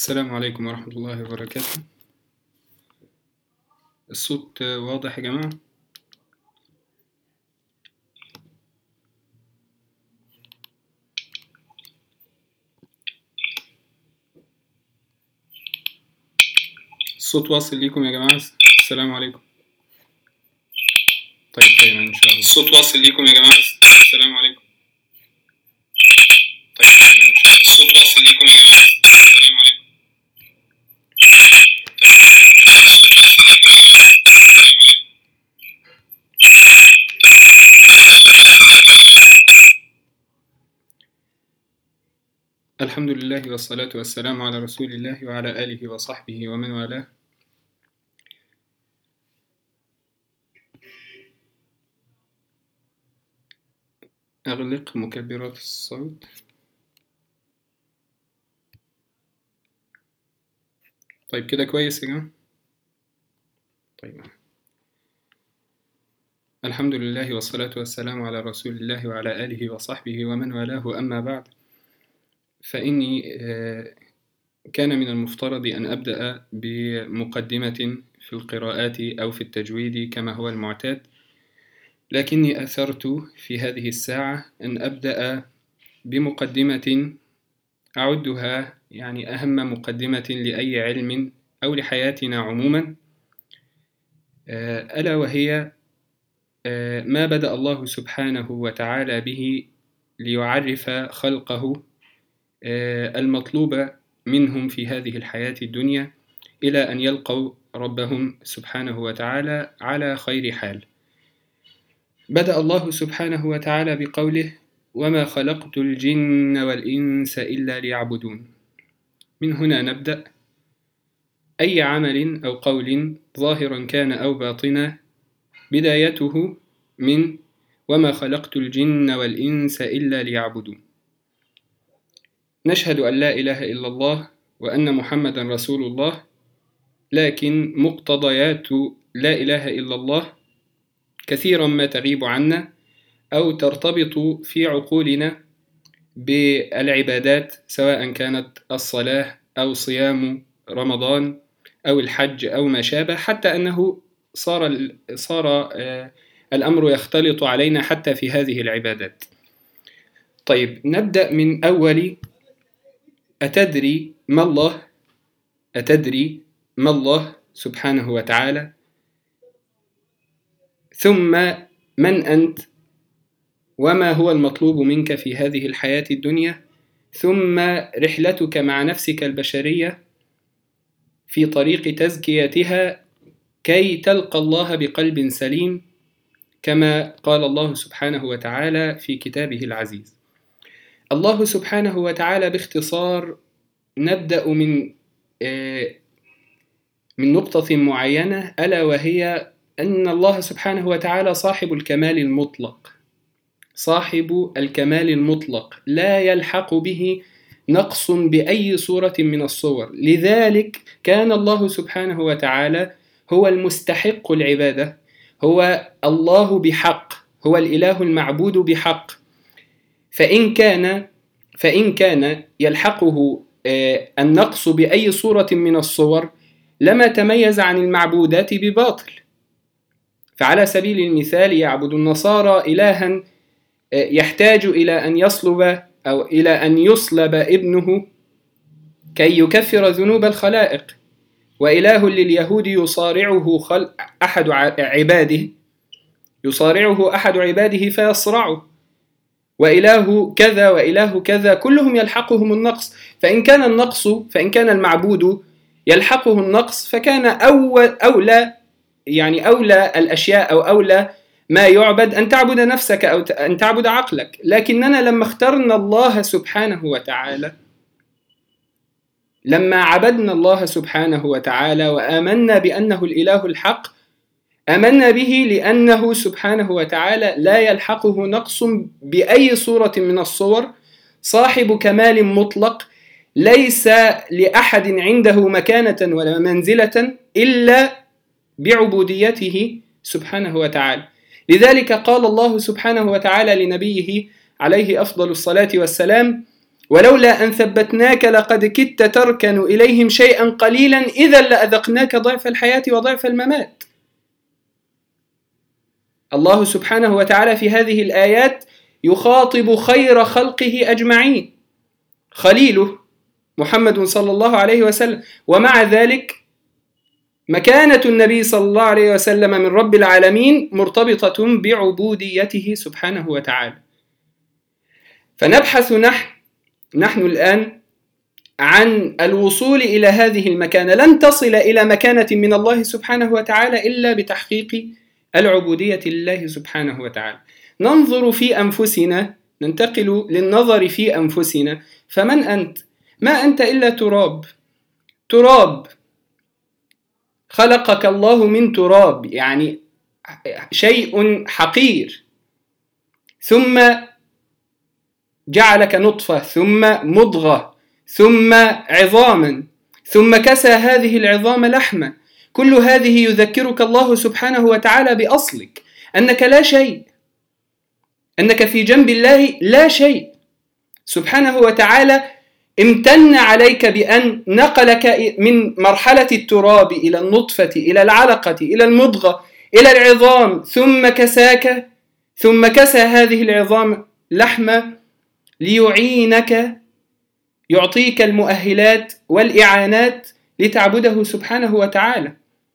السلام عليكم ورحمة الله وبركاته. الصوت واضح يا جماعة؟ الصوت واصل ليكم يا جماعة؟ السلام عليكم. طيب إن شاء الله الصوت واصل ليكم يا جماعة؟ السلام عليكم. طيب إن شاء الله الصوت واصل ليكم يا جماعة؟ السلام عليكم. الحمد لله والصلاة والسلام على رسول الله وعلى آله وصحبه ومن والاه. أغلق مكبرات الصوت. طيب كده كويس يا جماعة؟ طيب الحمد لله والصلاة والسلام على رسول الله وعلى آله وصحبه ومن والاه، أما بعد، فإني كان من المفترض أن أبدأ بمقدمة في القراءات أو في التجويد كما هو المعتاد، لكني أثرت في هذه الساعة أن أبدأ بمقدمة أعدها يعني أهم مقدمة لأي علم أو لحياتنا عموما، ألا وهي ما بدأ الله سبحانه وتعالى به ليعرف خلقه المطلوب منهم في هذه الحياة الدنيا إلى أن يلقوا ربهم سبحانه وتعالى على خير حال. بدأ الله سبحانه وتعالى بقوله: وما خلقت الجن والإنس إلا ليعبدون. من هنا نبدأ. أي عمل أو قول ظاهرا كان أو باطنا بدايته من وما خلقت الجن والإنس إلا ليعبدون. نشهد أن لا إله إلا الله وأن محمدا رسول الله، لكن مقتضيات لا إله إلا الله كثيرا ما تغيب عنا أو ترتبط في عقولنا بالعبادات، سواء كانت الصلاة أو صيام رمضان أو الحج أو ما شابه، حتى أنه صار الأمر يختلط علينا حتى في هذه العبادات. طيب نبدأ من أول: أتدري ما الله؟ أتدري ما الله سبحانه وتعالى؟ ثم من أنت؟ وما هو المطلوب منك في هذه الحياة الدنيا؟ ثم رحلتك مع نفسك البشرية في طريق تزكيتها كي تلقى الله بقلب سليم، كما قال الله سبحانه وتعالى في كتابه العزيز. الله سبحانه وتعالى باختصار نبدأ من نقطة معينة، ألا وهي أن الله سبحانه وتعالى صاحب الكمال المطلق، صاحب الكمال المطلق، لا يلحق به نقص بأي صورة من الصور. لذلك كان الله سبحانه وتعالى هو المستحق العبادة، هو الله بحق، هو الإله المعبود بحق. فإن كان يلحقه النقص بأي صورة من الصور لما تميز عن المعبودات بباطل. فعلى سبيل المثال يعبد النصارى إلها يحتاج إلى أن يصلب أو إلى أن يصلب ابنه كي يكفر ذنوب الخلائق، وإله لليهود يصارعه أحد عباده فيصرعه، وإله كذا وإله كذا، كلهم يلحقهم النقص. فإن كان المعبود يلحقه النقص، فكان أولى الأشياء أو أولى ما يعبد أن تعبد نفسك أو أن تعبد عقلك. لكننا لما اخترنا الله سبحانه وتعالى، لما عبدنا الله سبحانه وتعالى وآمنا بأنه الإله الحق، آمنا به لأنه سبحانه وتعالى لا يلحقه نقص بأي صورة من الصور، صاحب كمال مطلق، ليس لأحد عنده مكانة ولا منزلة إلا بعبوديته سبحانه وتعالى. لذلك قال الله سبحانه وتعالى لنبيه عليه أفضل الصلاة والسلام: ولولا أن ثبتناك لقد كدت تركن إليهم شيئا قليلا إذا لأذقناك ضعف الحياة وضعف الممات. الله سبحانه وتعالى في هذه الآيات يخاطب خير خلقه أجمعين، خليله محمد صلى الله عليه وسلم، ومع ذلك مكانة النبي صلى الله عليه وسلم من رب العالمين مرتبطة بعبوديته سبحانه وتعالى. فنبحث نحن الآن عن الوصول إلى هذه المكانة. لن تصل إلى مكانة من الله سبحانه وتعالى إلا بتحقيق العبودية لله سبحانه وتعالى. ننظر في أنفسنا، ننتقل للنظر في أنفسنا. فمن أنت؟ ما أنت إلا تراب خلقك الله من تراب، يعني شيء حقير، ثم جعلك نطفة، ثم مضغة، ثم عظاما، ثم كسى هذه العظام لحما. كل هذه يذكرك الله سبحانه وتعالى بأصلك، أنك لا شيء، أنك في جنب الله لا شيء. سبحانه وتعالى امتن عليك بأن نقلك من مرحلة التراب إلى النطفة، إلى العلقة، إلى المضغة، إلى العظام، ثم كساك، ثم كسى هذه العظام لحمة ليعينك، يعطيك المؤهلات والإعانات لتعبده سبحانه وتعالى.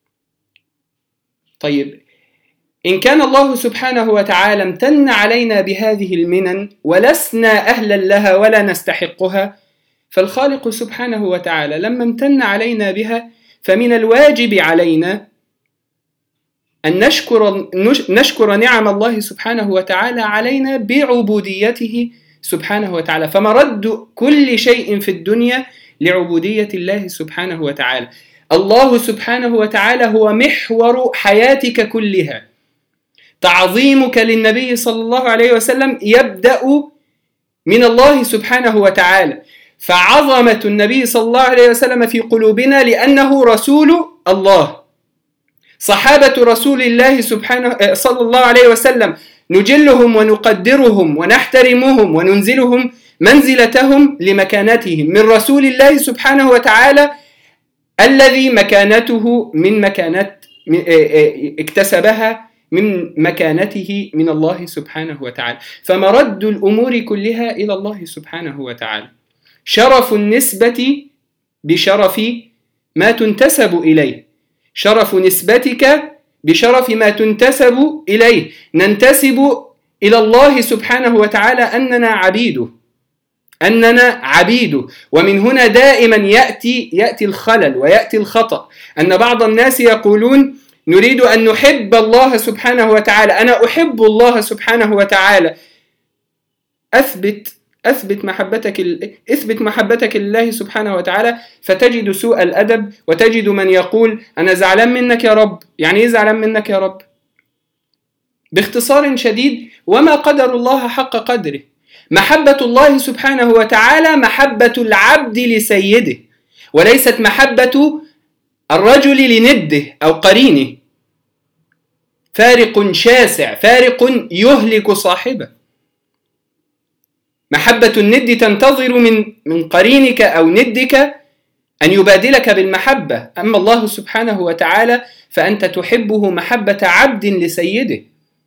طيب، إن كان الله سبحانه وتعالى امتن علينا بهذه المنن ولسنا أهلا لها ولا نستحقها، فالخالق سبحانه وتعالى لما امتن علينا بها فمن الواجب علينا أن نشكر نعم الله سبحانه وتعالى علينا بعبوديته سبحانه وتعالى. فمرد كل شيء في الدنيا لعبودية الله سبحانه وتعالى. الله سبحانه وتعالى هو محور حياتك كلها. تعظيمك للنبي صلى الله عليه وسلم يبدأ من الله سبحانه وتعالى. فعظمة النبي صلى الله عليه وسلم في قلوبنا لأنه رسول الله. صحابة رسول الله سبحانه صلى الله عليه وسلم نجلهم ونقدرهم ونحترمهم وننزلهم منزلتهم لمكانتهم من رسول الله سبحانه وتعالى، الذي مكانته من مكانة اكتسبها من مكانته من الله سبحانه وتعالى. فمرد الأمور كلها إلى الله سبحانه وتعالى. شرف النسبة بشرف ما تنتسب إليه، شرف نسبتك بشرف ما تنتسب إليه. ننتسب إلى الله سبحانه وتعالى أننا عبيده. ومن هنا دائما يأتي الخلل ويأتي الخطأ، أن بعض الناس يقولون نريد أن نحب الله سبحانه وتعالى، أنا أحب الله سبحانه وتعالى. أثبت محبتك لله سبحانه وتعالى، فتجد سوء الأدب، وتجد من يقول أنا زعلان منك يا رب. يعني إيه زعلان منك يا رب؟ باختصار شديد، وما قدر الله حق قدره. محبة الله سبحانه وتعالى محبة العبد لسيده، وليست محبة الرجل لنده أو قرينه. فارق شاسع، فارق يهلك صاحبه. محبة الند تنتظر من قرينك أو ندك أن يبادلك بالمحبة. أما الله سبحانه وتعالى فأنت تحبه محبة عبد لسيده.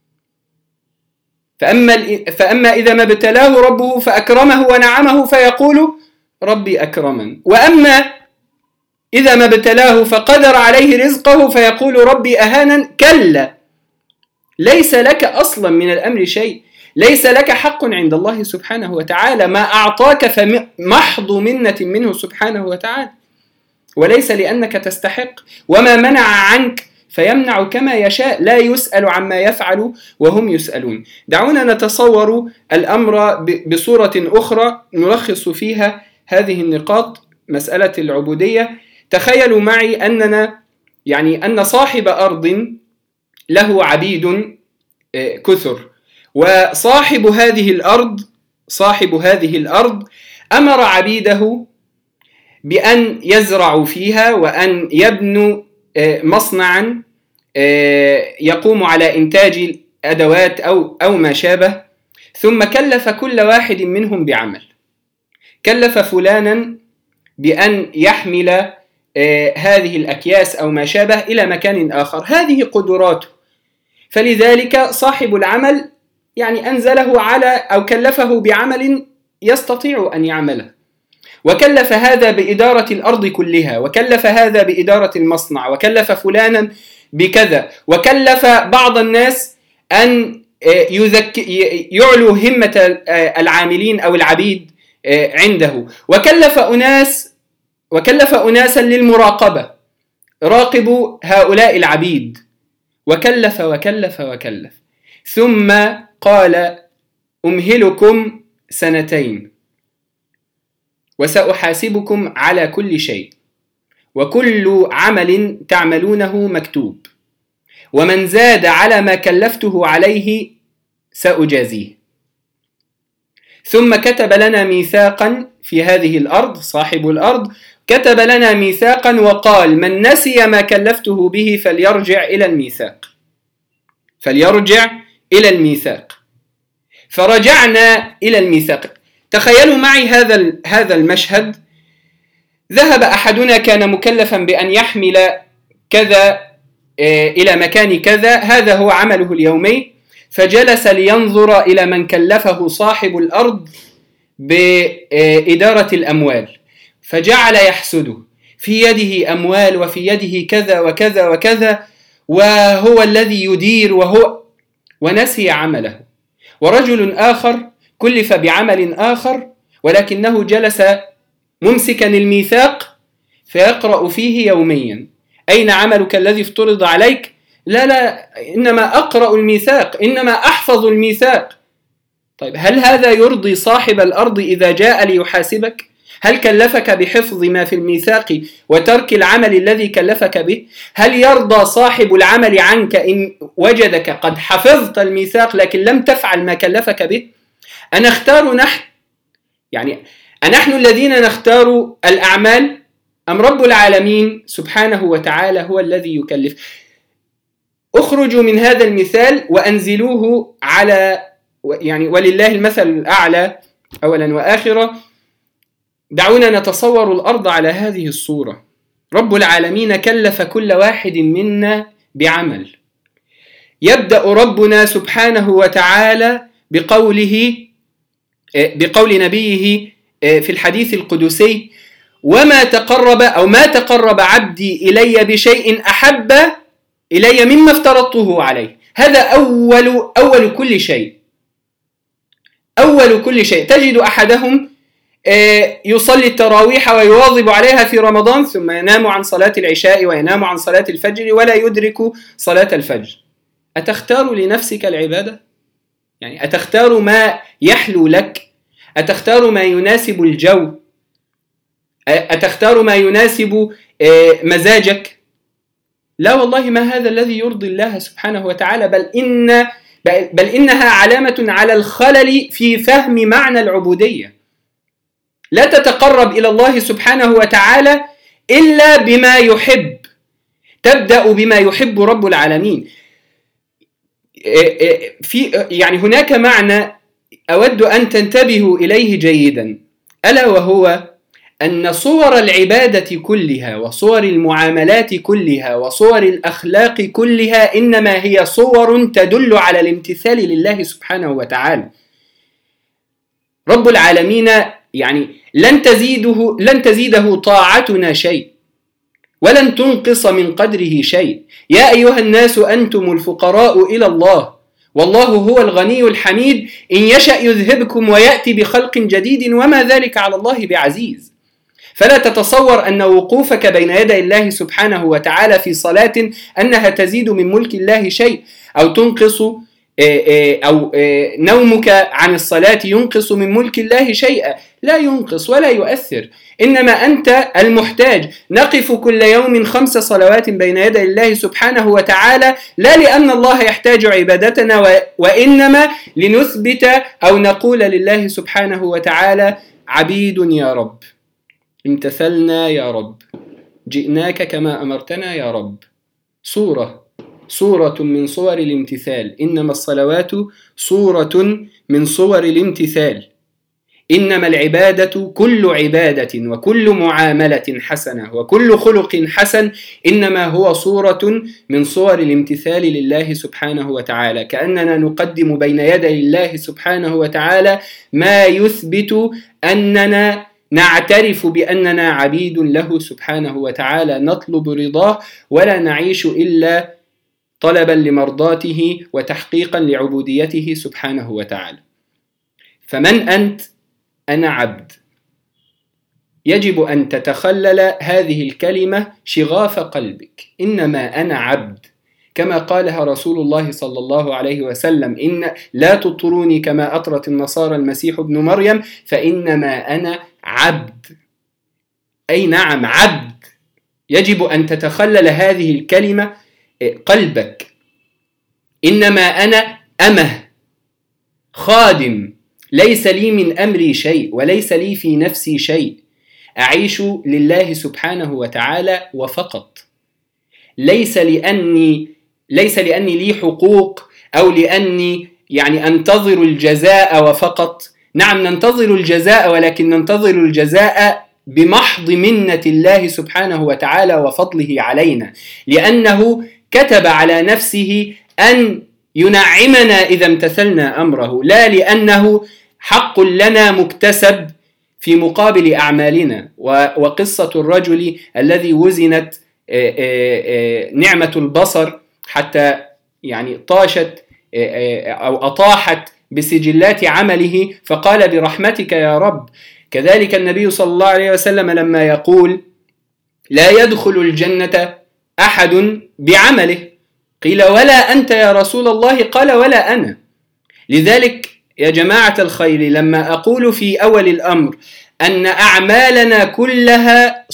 فأما إذا ما ابتلاه ربه فأكرمه ونعمه فيقول ربي أكرمن، وأما إذا ما ابتلاه فقدر عليه رزقه فيقول ربي أهانن. كلا، ليس لك أصلا من الأمر شيء، ليس لك حق عند الله سبحانه وتعالى. ما أعطاك فمحض منة منه سبحانه وتعالى، وليس لأنك تستحق. وما منع عنك فيمنع كما يشاء، لا يسأل عما يفعل وهم يسألون. دعونا نتصور الأمر بصورة أخرى نلخص فيها هذه النقاط، مسألة العبودية. تخيلوا معي أن صاحب أرض له عبيد كثر، وصاحب هذه الأرض أمر عبيده بأن يزرعوا فيها وأن يبنوا مصنعا يقوم على إنتاج أدوات أو ما شابه، ثم كلف كل واحد منهم بعمل. كلف فلانا بأن يحمل هذه الأكياس أو ما شابه إلى مكان آخر، هذه قدراته، فلذلك صاحب العمل يعني أنزله على أو كلفه بعمل يستطيع أن يعمله، وكلف هذا بإدارة الأرض كلها، وكلف هذا بإدارة المصنع، وكلف فلانا بكذا، وكلف بعض الناس أن يعلو همة العاملين أو العبيد عنده، وكلف أناسا للمراقبة، راقبوا هؤلاء العبيد، وكلف وكلف وكلف، ثم قال أمهلكم 2 وسأحاسبكم على كل شيء، وكل عمل تعملونه مكتوب، ومن زاد على ما كلفته عليه سأجازيه. ثم كتب لنا ميثاقا في هذه الأرض، صاحب الأرض كتب لنا ميثاقا وقال من نسي ما كلفته به فليرجع إلى الميثاق. فرجعنا إلى الميثاق. تخيلوا معي هذا المشهد. ذهب أحدنا كان مكلفا بأن يحمل كذا إلى مكان كذا، هذا هو عمله اليومي، فجلس لينظر إلى من كلفه صاحب الأرض بإدارة الأموال، فجعل يحسده، في يده أموال وفي يده كذا وكذا وكذا، وهو الذي يدير ونسي عمله. ورجل آخر كلف بعمل آخر ولكنه جلس ممسكا الميثاق فيقرأ فيه يوميا: أين عملك الذي افترض عليك؟ لا، إنما أقرأ الميثاق، إنما أحفظ الميثاق. طيب، هل هذا يرضي صاحب الأرض إذا جاء ليحاسبك؟ هل كلفك بحفظ ما في الميثاق وترك العمل الذي كلفك به؟ هل يرضى صاحب العمل عنك إن وجدك قد حفظت الميثاق لكن لم تفعل ما كلفك به؟ أنحن الذين نختار الأعمال أم رب العالمين سبحانه وتعالى هو الذي يكلف؟ اخرجوا من هذا المثال وأنزلوه على ولله المثل الأعلى أولا وآخرا. دعونا نتصور الأرض على هذه الصورة. رب العالمين كلف كل واحد منا بعمل. يبدأ ربنا سبحانه وتعالى بقول نبيه في الحديث القدسي: ما تقرب عبدي إلي بشيء أحب إلي مما افترضته عليه. هذا أول كل شيء. تجد أحدهم يصلي التراويح ويواظب عليها في رمضان ثم ينام عن صلاة العشاء وينام عن صلاة الفجر ولا يدرك صلاة الفجر. أتختار لنفسك العبادة؟ أتختار ما يحلو لك؟ أتختار ما يناسب الجو؟ أتختار ما يناسب مزاجك؟ لا والله، ما هذا الذي يرضي الله سبحانه وتعالى، بل إنها علامة على الخلل في فهم معنى العبودية. لا تتقرب إلى الله سبحانه وتعالى إلا بما يحب. تبدأ بما يحب رب العالمين. هناك معنى أود أن تنتبهوا إليه جيدا، ألا وهو أن صور العبادة كلها وصور المعاملات كلها وصور الأخلاق كلها إنما هي صور تدل على الامتثال لله سبحانه وتعالى. رب العالمين لن تزيده طاعتنا شيء ولن تنقص من قدره شيء. يا أيها الناس أنتم الفقراء إلى الله والله هو الغني الحميد، إن يشأ يذهبكم ويأتي بخلق جديد وما ذلك على الله بعزيز. فلا تتصور أن وقوفك بين يدي الله سبحانه وتعالى في صلاة أنها تزيد من ملك الله شيء أو تنقص أو نومك عن الصلاة ينقص من ملك الله شيئا. لا ينقص ولا يؤثر، إنما أنت المحتاج. نقف كل يوم 5 صلوات بين يدي الله سبحانه وتعالى لا لأن الله يحتاج عبادتنا، وإنما لنثبت أو نقول لله سبحانه وتعالى: عبيد يا رب، امتثلنا يا رب، جئناك كما أمرتنا يا رب. صورة من صور الامتثال. إنما الصلوات صورة من صور الامتثال. إنما العبادة كل عبادة وكل معاملة حسنة وكل خلق حسن إنما هو صورة من صور الامتثال لله سبحانه وتعالى، كأننا نقدم بين يدي الله سبحانه وتعالى ما يثبت أننا نعترف بأننا عبيد له سبحانه وتعالى، نطلب رضاه ولا نعيش إلا طلبا لمرضاته وتحقيقا لعبوديته سبحانه وتعالى. فمن أنت؟ أنا عبد. يجب أن تتخلل هذه الكلمة شغاف قلبك، إنما أنا عبد، كما قالها رسول الله صلى الله عليه وسلم: إن لا تطروني كما أطرت النصارى المسيح ابن مريم، فإنما أنا عبد. أي نعم عبد. يجب أن تتخلل هذه الكلمة قلبك. إنما أنا أمه، خادم، ليس لي من أمري شيء وليس لي في نفسي شيء، أعيش لله سبحانه وتعالى وفقط. ليس لأني لي حقوق أو لأني أنتظر الجزاء وفقط. نعم ننتظر الجزاء، ولكن ننتظر الجزاء بمحض منة الله سبحانه وتعالى وفضله علينا، لأنه كتب على نفسه أن ينعمنا إذا امتثلنا أمره، لا لأنه حق لنا مكتسب في مقابل أعمالنا. وقصة الرجل الذي وزنت نعمة البصر حتى طاشت أو أطاحت بسجلات عمله، فقال: برحمتك يا رب. كذلك النبي صلى الله عليه وسلم لما يقول: لا يدخل الجنة أحد بعمله، قيل: ولا أنت يا رسول الله؟ قال: ولا أنا. لذلك يا جماعة الخير، لما أقول في أول الأمر أن أعمالنا كلها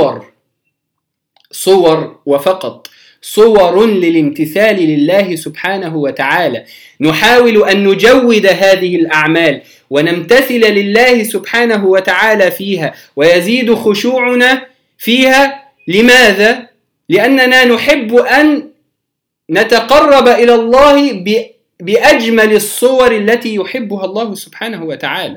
صور وفقط، صور للامتثال لله سبحانه وتعالى، نحاول أن نجود هذه الأعمال ونمتثل لله سبحانه وتعالى فيها ويزيد خشوعنا فيها. لماذا؟ لأننا نحب أن نتقرب إلى الله بأجمل الصور التي يحبها الله سبحانه وتعالى.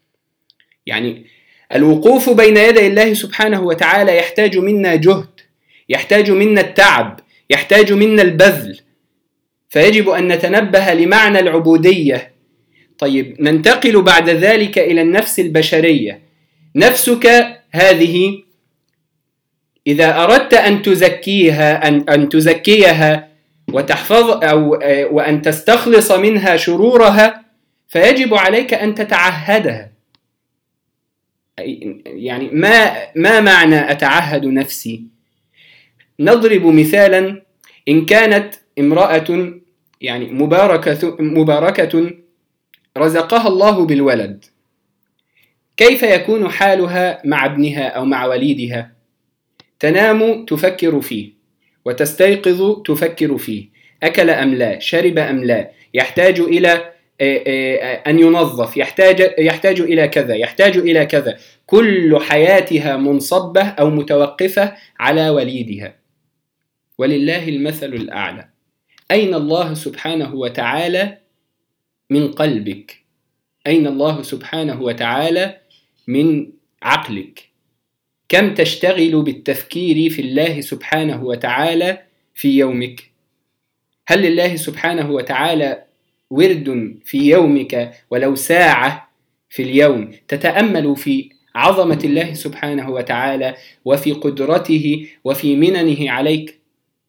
الوقوف بين يدي الله سبحانه وتعالى يحتاج منا جهد، يحتاج منا التعب، يحتاج منا البذل، فيجب أن نتنبه لمعنى العبودية. طيب، ننتقل بعد ذلك إلى النفس البشرية. نفسك هذه إذا أردت أن تزكيها وتحفظ وأن تستخلص منها شرورها، فيجب عليك أن تتعهدها. ما معنى أتعهد نفسي؟ نضرب مثالا. إن كانت امرأة مباركة رزقها الله بالولد، كيف يكون حالها مع ابنها أو مع وليدها؟ تنام تفكر فيه، وتستيقظ تفكر فيه، أكل أم لا، شرب أم لا، يحتاج إلى أن ينظف، يحتاج إلى كذا، يحتاج إلى كذا. كل حياتها منصبة أو متوقفة على وليدها. ولله المثل الأعلى. أين الله سبحانه وتعالى من قلبك؟ أين الله سبحانه وتعالى من عقلك؟ كم تشتغل بالتفكير في الله سبحانه وتعالى في يومك؟ هل لله سبحانه وتعالى ورد في يومك ولو ساعة في اليوم تتأمل في عظمة الله سبحانه وتعالى وفي قدرته وفي مننه عليك؟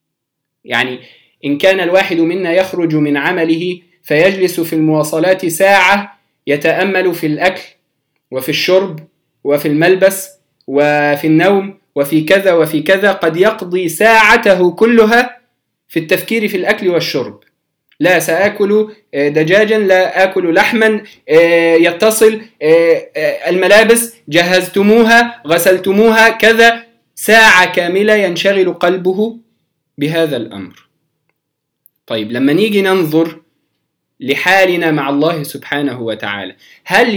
إن كان الواحد منا يخرج من عمله فيجلس في المواصلات ساعة يتأمل في الأكل وفي الشرب وفي الملبس وفي النوم وفي كذا وفي كذا، قد يقضي ساعته كلها في التفكير في الأكل والشرب. لا سأكل دجاجا، لا أكل لحما، يتصل الملابس جهزتموها، غسلتموها، كذا. ساعة كاملة ينشغل قلبه بهذا الأمر. طيب، لما نيجي ننظر لحالنا مع الله سبحانه وتعالى، هل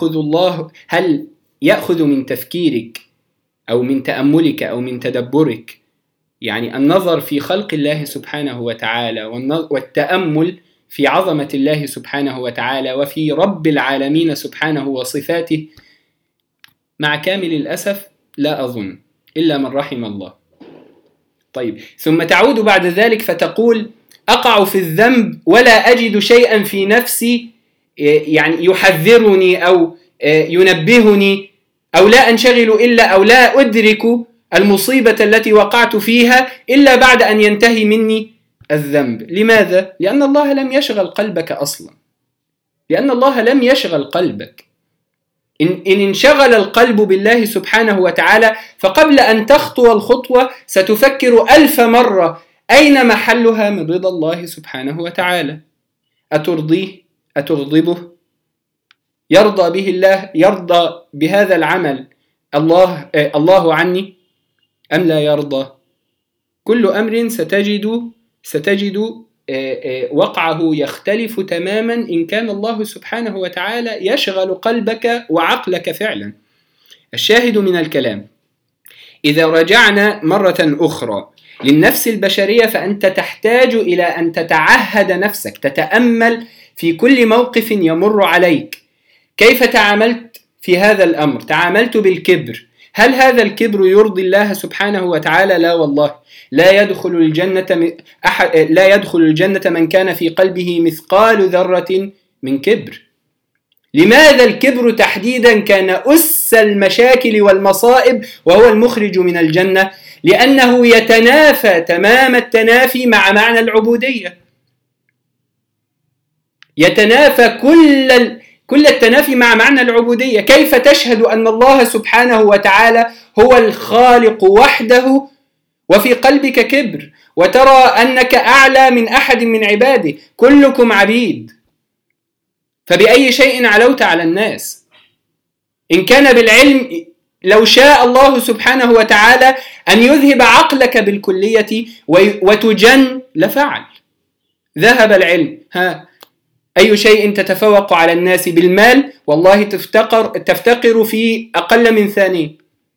يأخذ من تفكيرك أو من تأملك أو من تدبرك النظر في خلق الله سبحانه وتعالى والتأمل في عظمة الله سبحانه وتعالى وفي رب العالمين سبحانه وصفاته؟ مع كامل الأسف لا أظن، إلا من رحم الله. طيب، ثم تعود بعد ذلك فتقول: أقع في الذنب ولا أجد شيئا في نفسي يعني يحذرني أو ينبهني، أو لا أنشغل إلا أو لا أدرك المصيبة التي وقعت فيها إلا بعد أن ينتهي مني الذنب. لماذا؟ لأن الله لم يشغل قلبك أصلا، لأن الله لم يشغل قلبك. إن انشغل القلب بالله سبحانه وتعالى فقبل أن تخطو الخطوة ستفكر 1000 مرة أين محلها من رضا الله سبحانه وتعالى. أترضيه؟ أتغضبه؟ يرضى به الله؟ يرضى بهذا العمل الله عني أم لا يرضى؟ كل أمر ستجد وقعه يختلف تماما إن كان الله سبحانه وتعالى يشغل قلبك وعقلك فعلا. الشاهد من الكلام: إذا رجعنا مرة أخرى للنفس البشرية فأنت تحتاج إلى أن تتعهد نفسك، تتأمل في كل موقف يمر عليك كيف تعاملت في هذا الأمر. تعاملت بالكبر، هل هذا الكبر يرضي الله سبحانه وتعالى؟ لا والله. لا يدخل الجنة من كان في قلبه مثقال ذرة من كبر. لماذا الكبر تحديدا كان أس المشاكل والمصائب وهو المخرج من الجنة؟ لأنه يتنافى تمام التنافي مع معنى العبودية، يتنافى كل التنافي مع معنى العبودية. كيف تشهد أن الله سبحانه وتعالى هو الخالق وحده وفي قلبك كبر، وترى أنك أعلى من أحد من عباده؟ كلكم عبيد، فبأي شيء علوت على الناس؟ إن كان بالعلم لو شاء الله سبحانه وتعالى أن يذهب عقلك بالكلية وتجن لفعل. ذهب العلم، أي شيء تتفوق على الناس؟ بالمال، والله تفتقر في أقل من ثانية.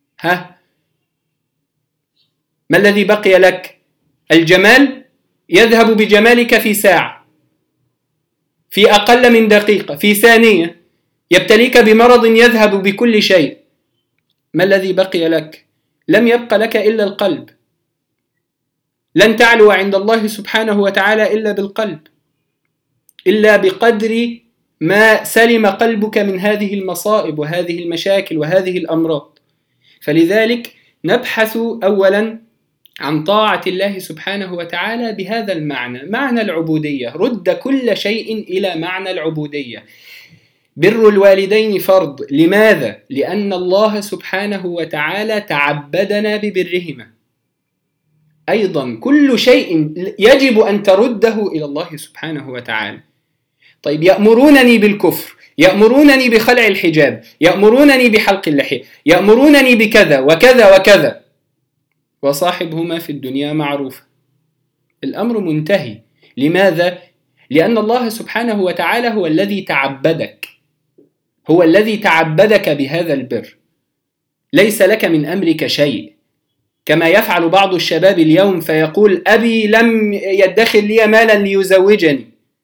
ما الذي بقي لك؟ الجمال يذهب بجمالك في ساعة، في أقل من دقيقة، في ثانية. يبتليك بمرض يذهب بكل شيء. ما الذي بقي لك؟ لم يبق لك إلا القلب. لن تعلو عند الله سبحانه وتعالى إلا بالقلب، إلا بقدر ما سلم قلبك من هذه المصائب وهذه المشاكل وهذه الأمراض. فلذلك نبحث أولا عن طاعة الله سبحانه وتعالى بهذا المعنى، معنى العبودية. رد كل شيء إلى معنى العبودية. بر الوالدين فرض. لماذا؟ لأن الله سبحانه وتعالى تعبدنا ببرهما. أيضا كل شيء يجب أن ترده إلى الله سبحانه وتعالى. طيب، يأمرونني بالكفر، يأمرونني بخلع الحجاب، يأمرونني بحلق اللحية، يأمرونني بكذا وكذا وكذا، وصاحبهما في الدنيا معروف. الأمر منتهي. لماذا؟ لأن الله سبحانه وتعالى هو الذي تعبدك، هو الذي تعبدك بهذا البر. ليس لك من أمرك شيء، كما يفعل بعض الشباب اليوم فيقول: أبي لم يدخر لي مالا ليزوجني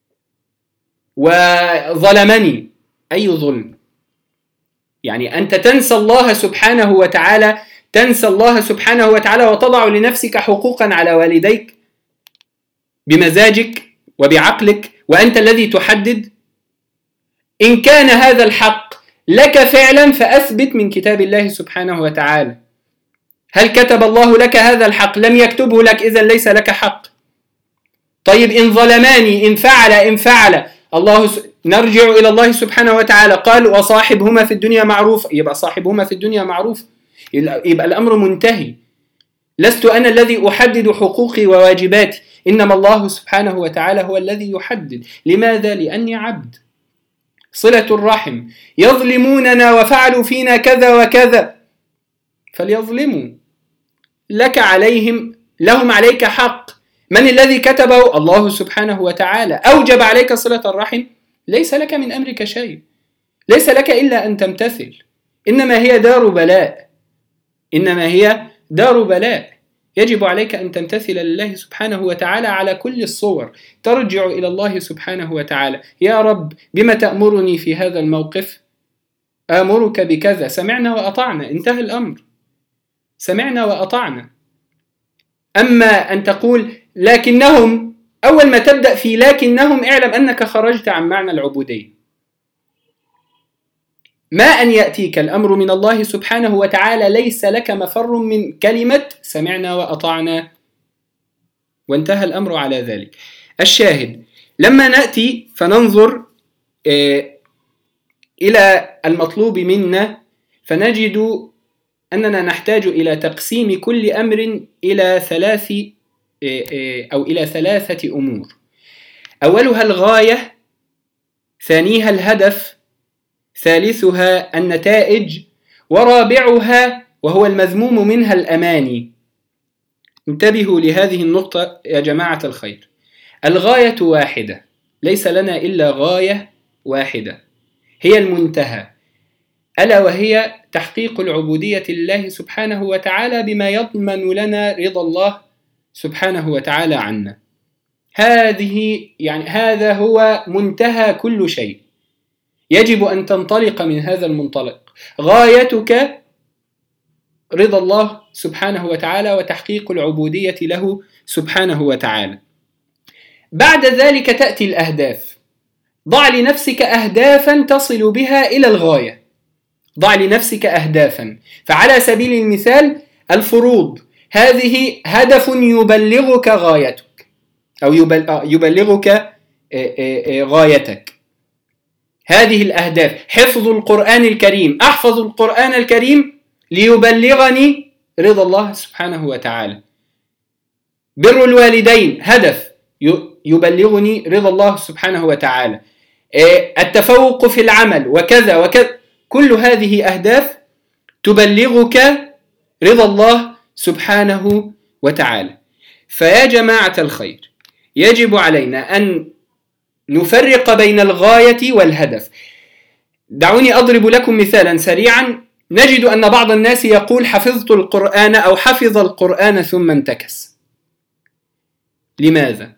وظلمني. أي ظلم؟ يعني أنت تنسى الله سبحانه وتعالى، تنسى الله سبحانه وتعالى وتضع لنفسك حقوقا على والديك بمزاجك وبعقلك، وأنت الذي تحدد. إن كان هذا الحق لك فعلا فأثبت من كتاب الله سبحانه وتعالى. هل كتب الله لك هذا الحق؟ لم يكتبه لك، إذن ليس لك حق. طيب، إن ظلماني، إن فعل نرجع إلى الله سبحانه وتعالى. قال: وصاحبهما في الدنيا معروف. يبقى صاحبهما في الدنيا معروف، يبقى الأمر منتهي. لست أنا الذي أحدد حقوقي وواجباتي، إنما الله سبحانه وتعالى هو الذي يحدد. لماذا؟ لأني عبد. صلة الرحم، يظلموننا وفعلوا فينا كذا وكذا، فليظلموا، لهم عليك حق. من الذي كتبه؟ الله سبحانه وتعالى. أوجب عليك صلة الرحم، ليس لك من أمرك شيء، ليس لك إلا أن تمتثل. إنما هي دار بلاء، إنما هي دار بلاء. يجب عليك أن تمتثل لله سبحانه وتعالى على كل الصور، ترجع إلى الله سبحانه وتعالى: يا رب بما تأمرني في هذا الموقف؟ آمرك بكذا، سمعنا وأطعنا، انتهى الأمر، سمعنا وأطعنا. أما أن تقول لكنهم، أول ما تبدأ في لكنهم اعلم أنك خرجت عن معنى العبودية. ما أن يأتيك الأمر من الله سبحانه وتعالى ليس لك مفر من كلمة سمعنا وأطعنا، وانتهى الأمر على ذلك. الشاهد، لما نأتي فننظر إلى المطلوب منا فنجد أننا نحتاج إلى تقسيم كل أمر إلى ثلاثة أمور: أولها الغاية، ثانيها الهدف، ثالثها النتائج، ورابعها وهو المذموم منها الأماني. انتبهوا لهذه النقطة يا جماعة الخير. الغاية واحدة، ليس لنا إلا غاية واحدة هي المنتهى، ألا وهي تحقيق العبودية لله سبحانه وتعالى بما يضمن لنا رضا الله سبحانه وتعالى عنا. هذا هو منتهى كل شيء، يجب أن تنطلق من هذا المنطلق. غايتك رضا الله سبحانه وتعالى وتحقيق العبودية له سبحانه وتعالى. بعد ذلك تأتي الأهداف. ضع لنفسك أهدافا تصل بها إلى الغاية، ضع لنفسك أهدافا. فعلى سبيل المثال الفروض، هذه هدف يبلغك غايتك أو يبلغك غايتك. هذه الأهداف: حفظ القرآن الكريم، أحفظ القرآن الكريم ليبلغني رضا الله سبحانه وتعالى. بر الوالدين، هدف يبلغني رضا الله سبحانه وتعالى. التفوق في العمل وكذا وكذا، كل هذه أهداف تبلغك رضا الله سبحانه وتعالى. فيا جماعة الخير، يجب علينا أن نفرق بين الغاية والهدف. دعوني أضرب لكم مثالا سريعا. نجد أن بعض الناس يقول حفظت القرآن أو حفظ القرآن ثم انتكس. لماذا؟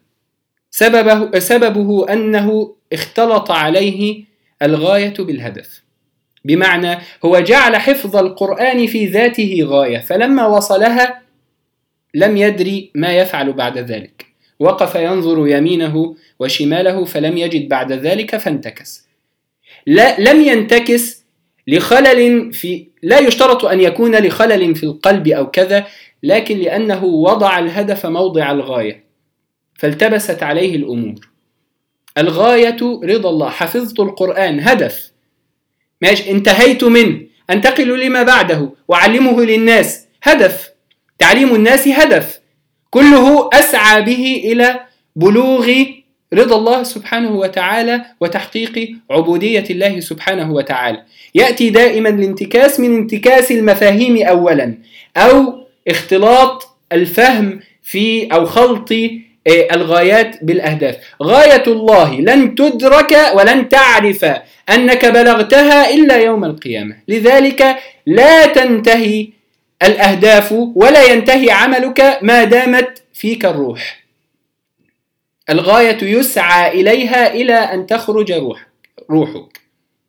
سببه أنه اختلط عليه الغاية بالهدف، بمعنى هو جعل حفظ القرآن في ذاته غاية، فلما وصلها لم يدري ما يفعل بعد ذلك، وقف ينظر يمينه وشماله فلم يجد بعد ذلك فانتكس. لم ينتكس لخلل لا يشترط أن يكون لخلل في القلب أو كذا، لكن لأنه وضع الهدف موضع الغاية فالتبست عليه الأمور. الغاية رضا الله، حفظت القرآن هدف، ماشي، انتهيت منه، انتقل لما بعده وعلمه للناس، هدف، تعليم الناس هدف، كله أسعى به إلى بلوغ رضا الله سبحانه وتعالى وتحقيق عبودية الله سبحانه وتعالى. يأتي دائما الانتكاس من انتكاس المفاهيم أولا، أو اختلاط الفهم أو خلط الغايات بالأهداف. غاية الله لن تدرك ولن تعرف أنك بلغتها إلا يوم القيامة، لذلك لا تنتهي الأهداف ولا ينتهي عملك ما دامت فيك الروح. الغاية يسعى إليها إلى أن تخرج روحك،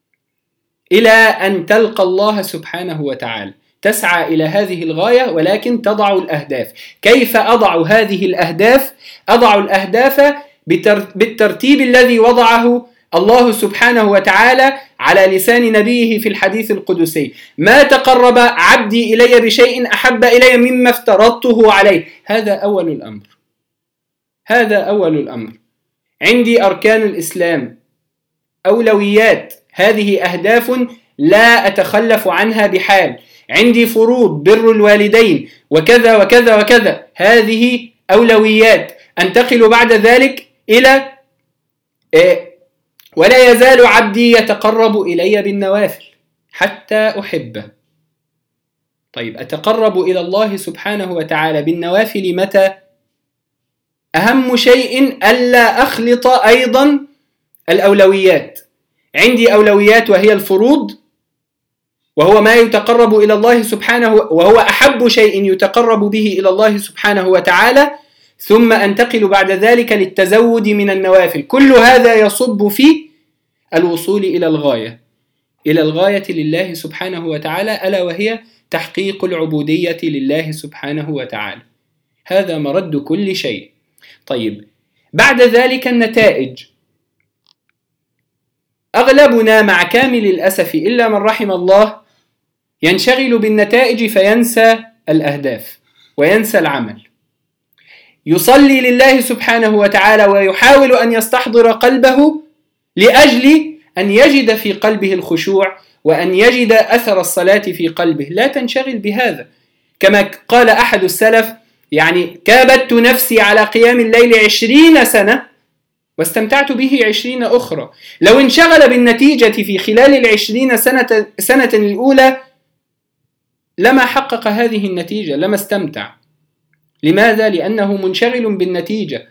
إلى أن تلقى الله سبحانه وتعالى، تسعى إلى هذه الغاية، ولكن تضع الأهداف. كيف أضع هذه الأهداف؟ أضع الأهداف بالترتيب الذي وضعه الله سبحانه وتعالى على لسان نبيه في الحديث القدسي: ما تقرب عبدي إلي بشيء أحب إلي مما افترضته عليه. هذا أول الأمر، هذا أول الأمر. عندي أركان الإسلام، أولويات، هذه أهداف لا أتخلف عنها بحال. عندي فروض، بر الوالدين وكذا وكذا وكذا، هذه أولويات. أنتقل بعد ذلك إلى ولا يزال عبدي يتقرب إلي بالنوافل حتى أحبه. طيب، أتقرب إلى الله سبحانه وتعالى بالنوافل متى؟ أهم شيء ألا أخلط أيضا الأولويات. عندي أولويات وهي الفروض، وهو ما يتقرب إلى الله سبحانه، وهو أحب شيء يتقرب به إلى الله سبحانه وتعالى، ثم أنتقل بعد ذلك للتزود من النوافل. كل هذا يصب في الوصول إلى الغاية لله سبحانه وتعالى، ألا وهي تحقيق العبودية لله سبحانه وتعالى. هذا مرد كل شيء. طيب، بعد ذلك النتائج. أغلبنا مع كامل الأسف إلا من رحم الله ينشغل بالنتائج فينسى الأهداف وينسى العمل. يصلي لله سبحانه وتعالى ويحاول أن يستحضر قلبه لأجل أن يجد في قلبه الخشوع وأن يجد أثر الصلاة في قلبه. لا تنشغل بهذا. كما قال أحد السلف: يعني كابدت نفسي على قيام الليل 20 سنة واستمتعت به 20 أخرى. لو انشغل بالنتيجة في خلال 20 سنة الأولى لما حقق هذه النتيجة، لما استمتع. لماذا؟ لأنه منشغل بالنتيجة،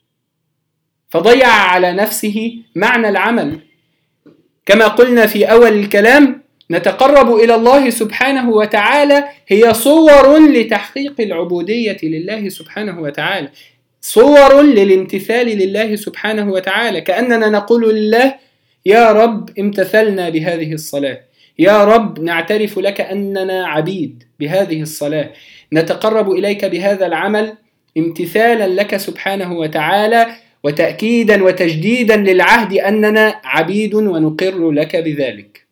فضيع على نفسه معنى العمل. كما قلنا في أول الكلام، نتقرب إلى الله سبحانه وتعالى هي صور لتحقيق العبودية لله سبحانه وتعالى، صور للامتثال لله سبحانه وتعالى. كأننا نقول لله: يا رب امتثلنا بهذه الصلاة، يا رب نعترف لك أننا عبيد بهذه الصلاة، نتقرب إليك بهذا العمل امتثالا لك سبحانه وتعالى، وتأكيدا وتجديدا للعهد أننا عبيد ونقر لك بذلك.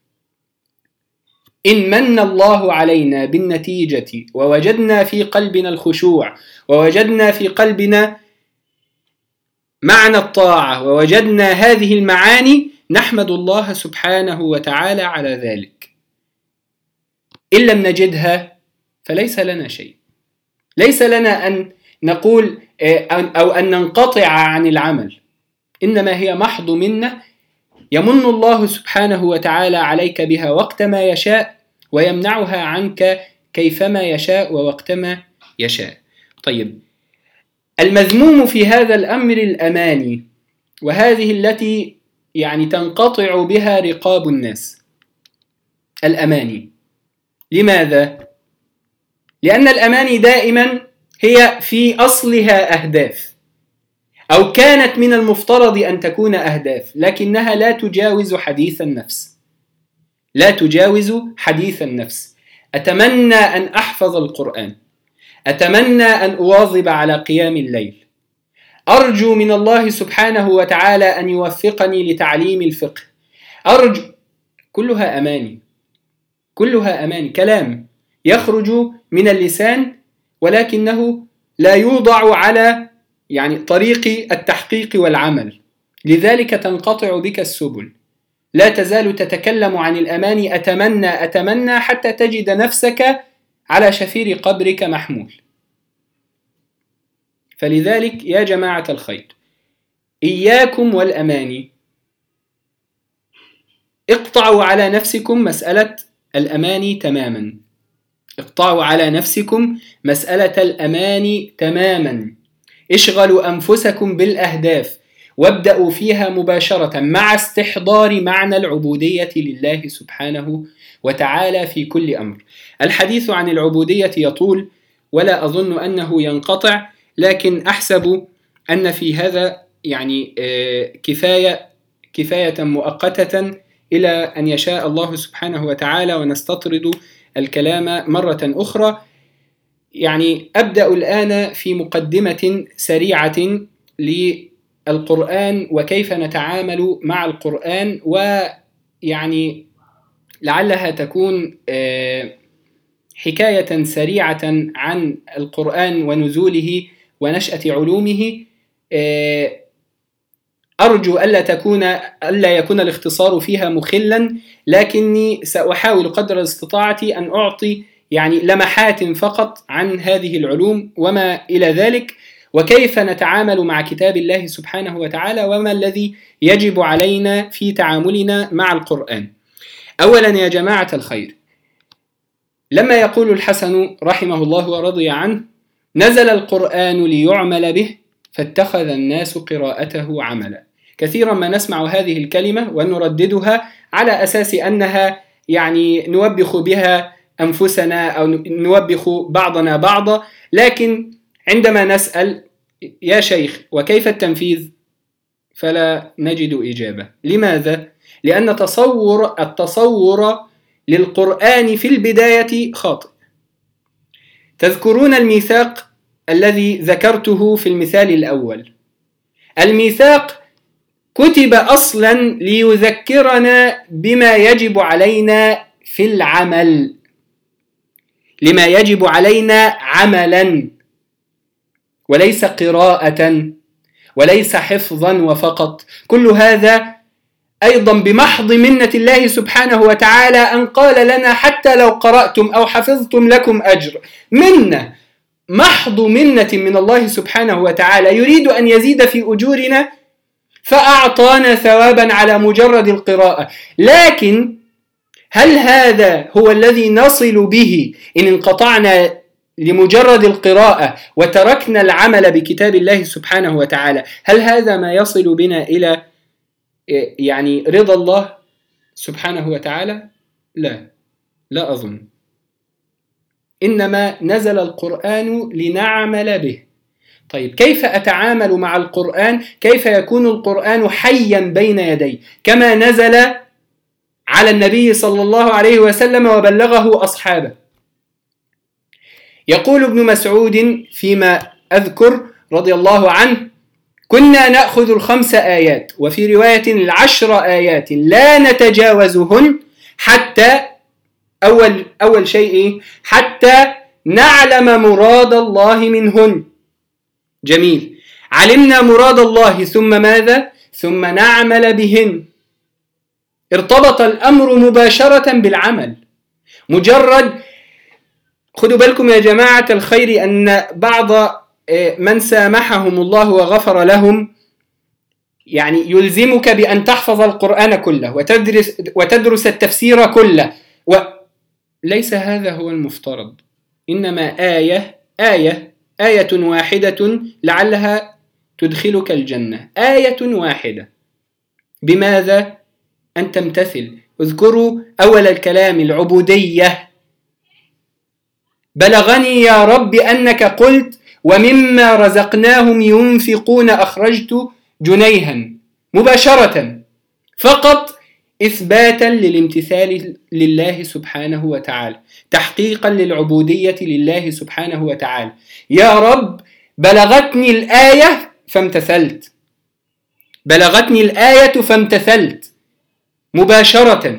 إن من الله علينا بالنتيجة ووجدنا في قلبنا الخشوع، ووجدنا في قلبنا معنى الطاعة، ووجدنا هذه المعاني، نحمد الله سبحانه وتعالى على ذلك. إن لم نجدها فليس لنا شيء. ليس لنا أن نقول أو أن ننقطع عن العمل، إنما هي محض منة يمن الله سبحانه وتعالى عليك بها وقت ما يشاء، ويمنعها عنك كيفما يشاء ووقتما يشاء. طيب، المذموم في هذا الأمر الأماني، وهذه التي يعني تنقطع بها رقاب الناس. الأماني. لماذا؟ لأن الأماني دائما هي في أصلها أهداف، أو كانت من المفترض أن تكون أهداف، لكنها لا تجاوز حديث النفس. لا تجاوز حديث النفس. أتمنى أن أحفظ القرآن، أتمنى أن أواظب على قيام الليل، أرجو من الله سبحانه وتعالى أن يوفقني لتعليم الفقه، أرجو. كلها أماني، كلها أماني، كلام يخرج من اللسان ولكنه لا يوضع على يعني طريق التحقيق والعمل. لذلك تنقطع بك السبل. لا تزال تتكلم عن الأماني، أتمنى أتمنى، حتى تجد نفسك على شفير قبرك محمول. فلذلك يا جماعة الخير، إياكم والأماني. اقطعوا على نفسكم مسألة الأماني تماما. اقطعوا على نفسكم مسألة الأماني تماما. اشغلوا أنفسكم بالأهداف، وابدأوا فيها مباشرة مع استحضار معنى العبودية لله سبحانه وتعالى في كل أمر. الحديث عن العبودية يطول ولا أظن أنه ينقطع، لكن أحسب أن في هذا يعني كفاية مؤقتة إلى أن يشاء الله سبحانه وتعالى، ونستطرد الكلام مرة أخرى. يعني أبدأ الآن في مقدمة سريعة للقرآن وكيف نتعامل مع القرآن، ويعني لعلها تكون حكاية سريعة عن القرآن ونزوله ونشأة علومه. أرجو ألا يكون الاختصار فيها مخلا، لكني سأحاول قدر الاستطاعة أن أعطي يعني لمحات فقط عن هذه العلوم وما إلى ذلك، وكيف نتعامل مع كتاب الله سبحانه وتعالى، وما الذي يجب علينا في تعاملنا مع القرآن. أولا يا جماعة الخير، لما يقول الحسن رحمه الله ورضي عنه: نزل القرآن ليعمل به فاتخذ الناس قراءته عملا. كثيرا ما نسمع هذه الكلمة ونرددها على أساس أنها يعني نوبخ بها أنفسنا أو نوبخ بعضنا بعضا، لكن عندما نسأل يا شيخ وكيف التنفيذ فلا نجد إجابة. لماذا؟ لأن التصور للقرآن في البداية خاطئ. تذكرون الميثاق الذي ذكرته في المثال الأول. الميثاق كتب أصلا ليذكرنا بما يجب علينا في العمل، لما يجب علينا عملا، وليس قراءة وليس حفظا وفقط. كل هذا أيضا بمحض منة الله سبحانه وتعالى أن قال لنا حتى لو قرأتم أو حفظتم لكم أجر. منة، محض منة من الله سبحانه وتعالى، يريد أن يزيد في أجورنا فأعطانا ثوابا على مجرد القراءة. لكن هل هذا هو الذي نصل به إن انقطعنا لمجرد القراءة وتركنا العمل بكتاب الله سبحانه وتعالى؟ هل هذا ما يصل بنا إلى يعني رضا الله سبحانه وتعالى؟ لا أظن. إنما نزل القرآن لنعمل به. طيب كيف أتعامل مع القرآن؟ كيف يكون القرآن حيا بين يدي كما نزل على النبي صلى الله عليه وسلم وبلغه أصحابه؟ يقول ابن مسعود فيما أذكر رضي الله عنه: كنا نأخذ 5 آيات، وفي رواية 10 آيات لا نتجاوزهن حتى أول شيء حتى نعلم مراد الله منهن. جميل، علمنا مراد الله ثم ماذا؟ ثم نعمل بهن. ارتبط الأمر مباشرة بالعمل. مجرد، خدوا بالكم يا جماعة الخير أن بعض من سامحهم الله وغفر لهم يعني يلزمك بأن تحفظ القرآن كله وتدرس التفسير كله، وليس هذا هو المفترض. إنما آية واحدة لعلها تدخلك الجنة، آية واحدة. بماذا؟ أن تمتثل. اذكروا أول الكلام العبودية. بلغني يا رب أنك قلت ومما رزقناهم ينفقون أخرجت جنيها. مباشرة، فقط إثباتا للامتثال لله سبحانه وتعالى، تحقيقا للعبودية لله سبحانه وتعالى. يا رب بلغتني الآية فامتثلت، بلغتني الآية فامتثلت مباشرة.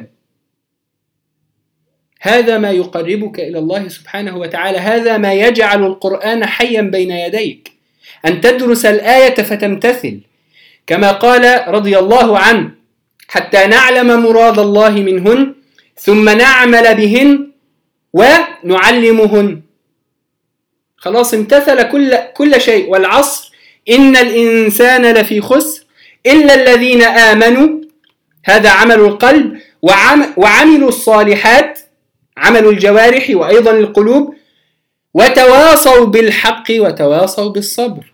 هذا ما يقربك إلى الله سبحانه وتعالى، هذا ما يجعل القرآن حيا بين يديك، أن تدرس الآية فتمتثل كما قال رضي الله عنه: حتى نعلم مراد الله منهن ثم نعمل بهن ونعلمهن. خلاص امتثل كل شيء. والعصر إن الإنسان لفي خسر إلا الذين آمنوا، هذا عمل القلب، وعملوا الصالحات، عمل الجوارح وأيضا القلوب، وتواصوا بالحق وتواصوا بالصبر.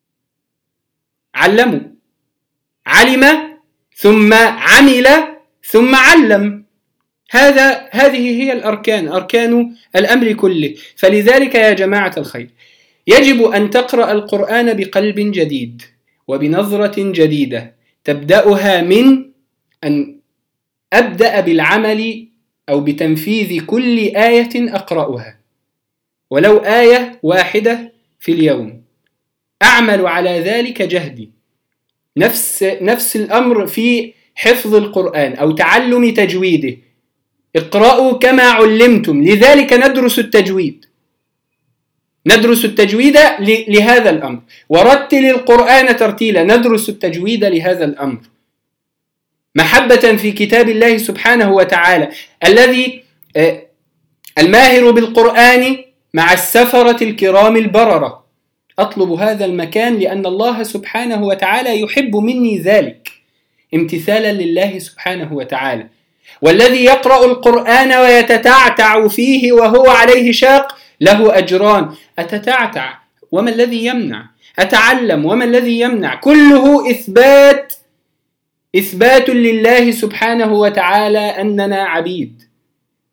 علموا، علم ثم عمل ثم علم. هذه هي الأركان، أركان الأمر كله. فلذلك يا جماعة الخير يجب أن تقرأ القرآن بقلب جديد وبنظرة جديدة، تبدأها من أن أبدأ بالعمل أو بتنفيذ كل آية أقرأها، ولو آية واحدة في اليوم، أعمل على ذلك جهدي. نفس الأمر في حفظ القرآن أو تعلم تجويده. اقرأوا كما علمتم، لذلك ندرس التجويد، ندرس التجويد لهذا الأمر. ورتل القرآن ترتيلا، ندرس التجويد لهذا الأمر. محبة في كتاب الله سبحانه وتعالى، الذي الماهر بالقرآن مع السفرة الكرام البررة. أطلب هذا المكان لأن الله سبحانه وتعالى يحب مني ذلك، امتثالا لله سبحانه وتعالى. والذي يقرأ القرآن ويتتعتع فيه وهو عليه شاق له أجران. أتتعتع وما الذي يمنع؟ أتعلم وما الذي يمنع؟ كله إثبات لله سبحانه وتعالى أننا عبيد،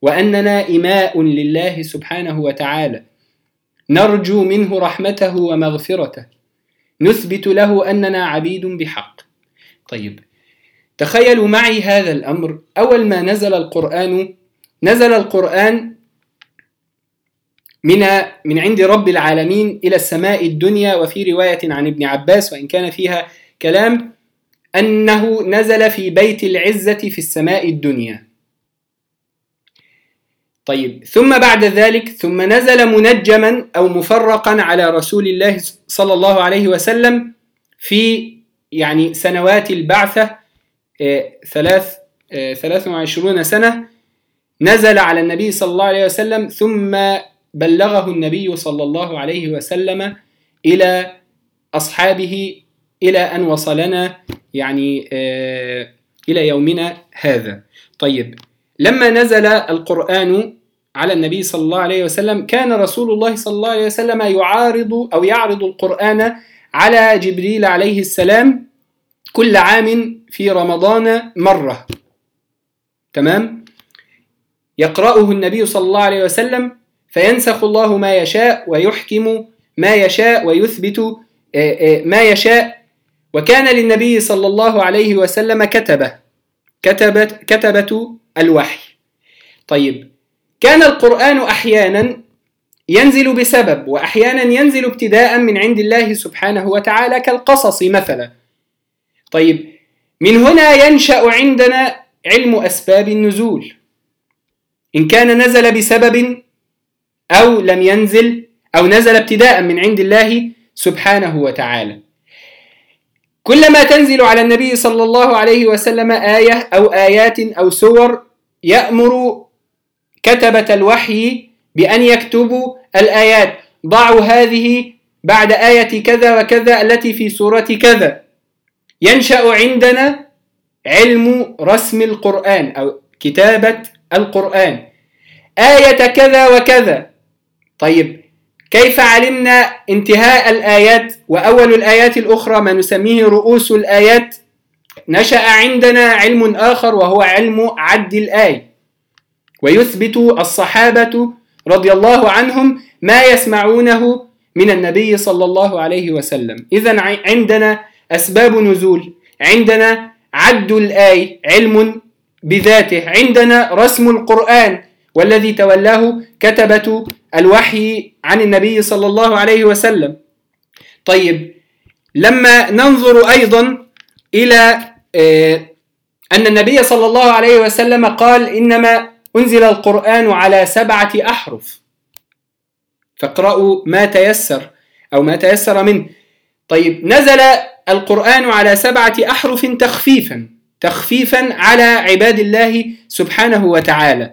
وأننا إماء لله سبحانه وتعالى، نرجو منه رحمته ومغفرته، نثبت له أننا عبيد بحق. طيب تخيلوا معي هذا الأمر. أول ما نزل القرآن من عند رب العالمين إلى السماء الدنيا، وفي رواية عن ابن عباس وإن كان فيها كلام أنه نزل في بيت العزة في السماء الدنيا. طيب ثم بعد ذلك ثم نزل منجما أو مفرقا على رسول الله صلى الله عليه وسلم في سنوات البعثة 23 سنة، نزل على النبي صلى الله عليه وسلم ثم بلغه النبي صلى الله عليه وسلم إلى أصحابه إلى أن وصلنا إلى يومنا هذا. طيب لما نزل القرآن على النبي صلى الله عليه وسلم كان رسول الله صلى الله عليه وسلم يعرض القرآن على جبريل عليه السلام كل عام في رمضان مرة. تمام؟ يقرأه النبي صلى الله عليه وسلم فينسخ الله ما يشاء ويحكم ما يشاء ويثبت ما يشاء. وكان للنبي صلى الله عليه وسلم كتبة الوحي. طيب كان القرآن أحيانا ينزل بسبب وأحيانا ينزل ابتداء من عند الله سبحانه وتعالى كالقصص مثلا. طيب من هنا ينشأ عندنا علم أسباب النزول، إن كان نزل بسبب أو لم ينزل أو نزل ابتداء من عند الله سبحانه وتعالى. كلما تنزل على النبي صلى الله عليه وسلم آية أو آيات أو سور يأمر كتبة الوحي بأن يكتبوا الآيات، ضعوا هذه بعد آية كذا وكذا التي في سورة كذا. ينشأ عندنا علم رسم القرآن أو كتابة القرآن، آية كذا وكذا. طيب كيف علمنا انتهاء الآيات وأول الآيات الأخرى ما نسميه رؤوس الآيات؟ نشأ عندنا علم آخر وهو علم عد الآية، ويثبت الصحابة رضي الله عنهم ما يسمعونه من النبي صلى الله عليه وسلم. إذن عندنا أسباب نزول، عندنا عد الآية علم بذاته، عندنا رسم القرآن والذي تولاه كتبة الوحي عن النبي صلى الله عليه وسلم. طيب لما ننظر أيضا إلى أن النبي صلى الله عليه وسلم قال إنما أنزل القرآن على 7 أحرف فاقرأوا ما تيسر أو ما تيسر منه. طيب نزل القرآن على 7 أحرف تخفيفا على عباد الله سبحانه وتعالى،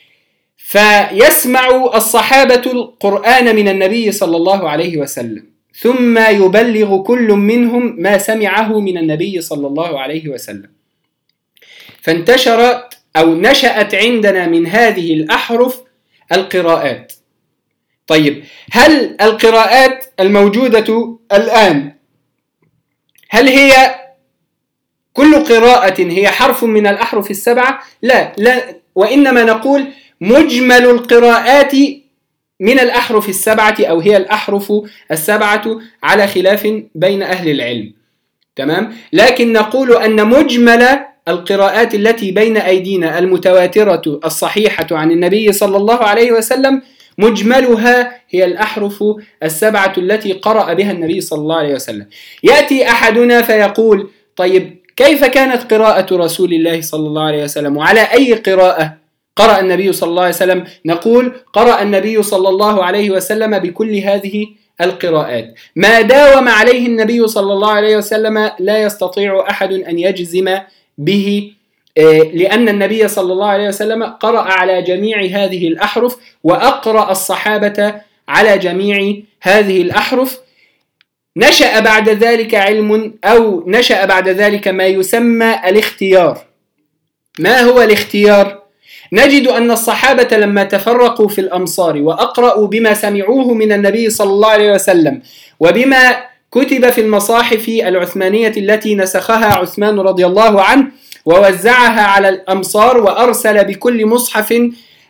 فيسمع الصحابة القرآن من النبي صلى الله عليه وسلم ثم يبلغ كل منهم ما سمعه من النبي صلى الله عليه وسلم، فانتشرت أو نشأت عندنا من هذه الأحرف القراءات. طيب هل القراءات الموجودة الآن هل هي كل قراءة هي حرف من الأحرف السبعة؟ لا، وإنما نقول مجمل القراءات من الأحرف السبعة أو هي الأحرف السبعة على خلاف بين أهل العلم. تمام؟ لكن نقول أن مجمل القراءات التي بين أيدينا المتواترة الصحيحة عن النبي صلى الله عليه وسلم مجملها هي الأحرف السبعة التي قرأ بها النبي صلى الله عليه وسلم. يأتي أحدنا فيقول طيب كيف كانت قراءة رسول الله صلى الله عليه وسلم وعلى أي قراءة قرأ النبي صلى الله عليه وسلم؟ نقول قرأ النبي صلى الله عليه وسلم بكل هذه القراءات. ما داوم عليه النبي صلى الله عليه وسلم لا يستطيع أحد أن يجزم به، لأن النبي صلى الله عليه وسلم قرأ على جميع هذه الأحرف وأقرأ الصحابة على جميع هذه الأحرف. نشأ بعد ذلك علم أو نشأ بعد ذلك ما يسمى الاختيار. ما هو الاختيار؟ نجد أن الصحابة لما تفرقوا في الأمصار وأقرأوا بما سمعوه من النبي صلى الله عليه وسلم وبما كتب في المصاحف العثمانية التي نسخها عثمان رضي الله عنه ووزعها على الأمصار وأرسل بكل مصحف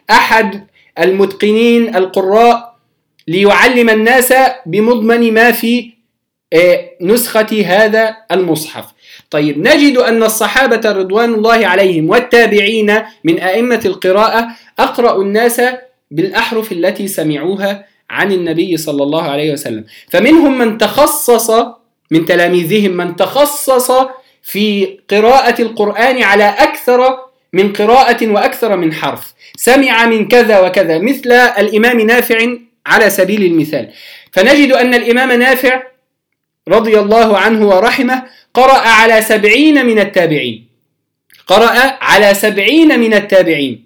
أحد المتقنين القراء ليعلم الناس بمضمن ما في نسخة هذا المصحف. طيب، نجد أن الصحابة رضوان الله عليهم والتابعين من أئمة القراءة أقرأوا الناس بالأحرف التي سمعوها عن النبي صلى الله عليه وسلم، فمنهم من تخصص من تلاميذهم من تخصص في قراءة القرآن على أكثر من قراءة وأكثر من حرف، سمع من كذا وكذا، مثل الإمام نافع على سبيل المثال. فنجد أن الإمام نافع رضي الله عنه ورحمه قرأ على 70 من التابعين، قرأ على 70 من التابعين.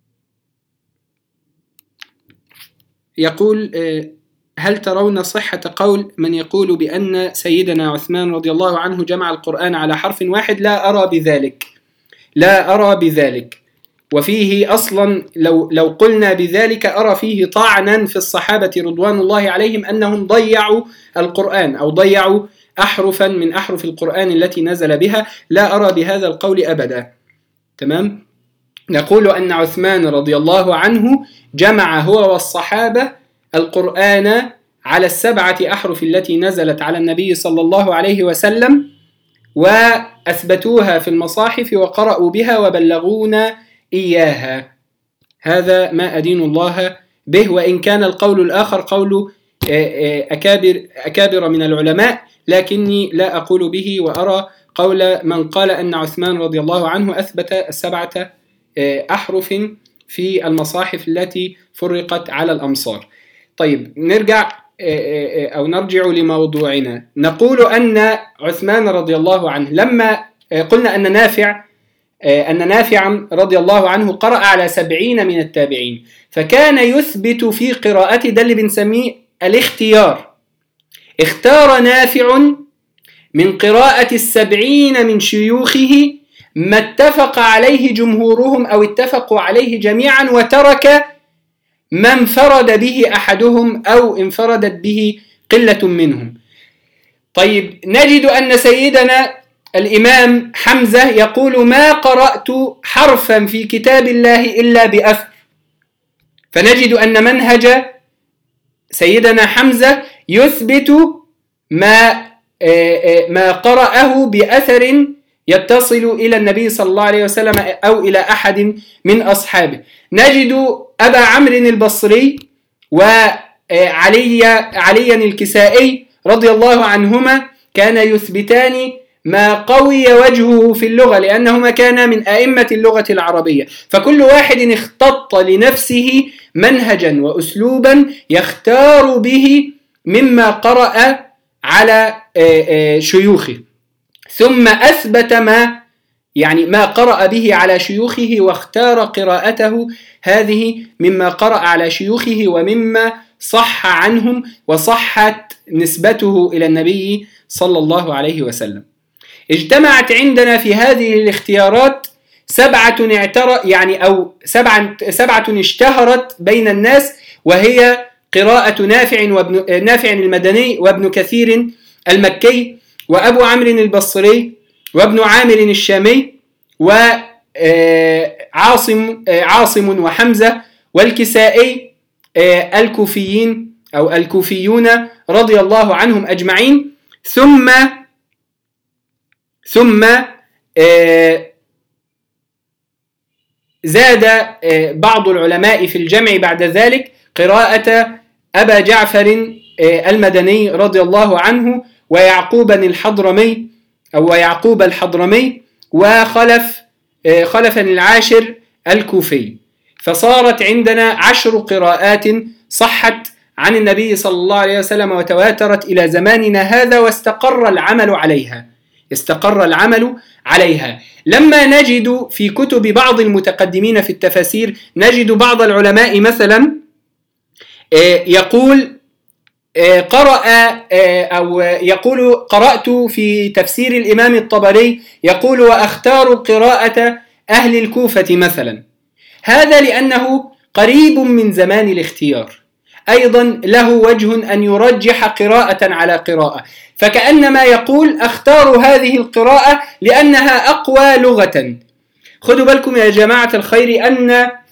يقول: هل ترون صحة قول من يقول بأن سيدنا عثمان رضي الله عنه جمع القرآن على حرف واحد؟ لا أرى بذلك، وفيه أصلا لو قلنا بذلك أرى فيه طعنا في الصحابة رضوان الله عليهم أنهم ضيعوا القرآن أو ضيعوا أحرفا من أحرف القرآن التي نزل بها. لا أرى بهذا القول أبدا. تمام؟ نقول أن عثمان رضي الله عنه جمع هو والصحابة القرآن على 7 أحرف التي نزلت على النبي صلى الله عليه وسلم، وأثبتوها في المصاحف وقرأوا بها وبلغونا إياها. هذا ما أدين الله به، وإن كان القول الآخر قول أكابر من العلماء، لكني لا أقول به، وأرى قول من قال أن عثمان رضي الله عنه أثبت 7 أحرف في المصاحف التي فرقت على الأمصار. طيب، نرجع لموضوعنا. نقول أن عثمان رضي الله عنه لما قلنا أن نافعا رضي الله عنه قرأ على 70 من التابعين، فكان يثبت في قراءته، ده اللي بنسميه الاختيار. اختار نافع من قراءة 70 من شيوخه ما اتفق عليه جمهورهم أو اتفقوا عليه جميعا، وترك ما انفرد به أحدهم أو انفردت به قلة منهم. طيب، نجد أن سيدنا الإمام حمزة يقول: ما قرأت حرفا في كتاب الله إلا بأثر. فنجد أن منهج سيدنا حمزة يثبت ما قرأه بأثر يتصل إلى النبي صلى الله عليه وسلم أو إلى أحد من أصحابه. نجد أبا عمرو البصري وعليا الكسائي رضي الله عنهما كان يثبتان ما قوي وجهه في اللغة، لأنهما كانا من أئمة اللغة العربية، فكل واحد اختط لنفسه منهجا وأسلوبا يختار به مما قرأ على شيوخه، ثم أثبت ما قرأ به على شيوخه، واختار قراءته هذه مما قرأ على شيوخه ومما صح عنهم وصحت نسبته إلى النبي صلى الله عليه وسلم. اجتمعت عندنا في هذه الاختيارات 7 اشتهرت بين الناس، وهي قراءة نافع المدني، وابن كثير المكي، وأبو عمرو البصري، وابن عامر الشامي، وعاصم وحمزة، والكسائي، الكوفيين أو الكوفيون رضي الله عنهم أجمعين. ثم زاد بعض العلماء في الجمع بعد ذلك قراءة أبا جعفر المدني رضي الله عنه، ويعقوب الحضرمي، وخلفا العاشر الكوفي. فصارت عندنا 10 قراءات صحت عن النبي صلى الله عليه وسلم وتواترت إلى زماننا هذا، واستقر العمل عليها. لما نجد في كتب بعض المتقدمين في التفاسير، نجد بعض العلماء مثلا يقول قرأت في تفسير الإمام الطبري يقول: وأختار قراءة أهل الكوفة مثلا. هذا لأنه قريب من زمان الاختيار، أيضا له وجه أن يرجح قراءة على قراءة، فكأنما يقول: أختار هذه القراءة لأنها أقوى لغة. خذوا بالكم يا جماعة الخير أن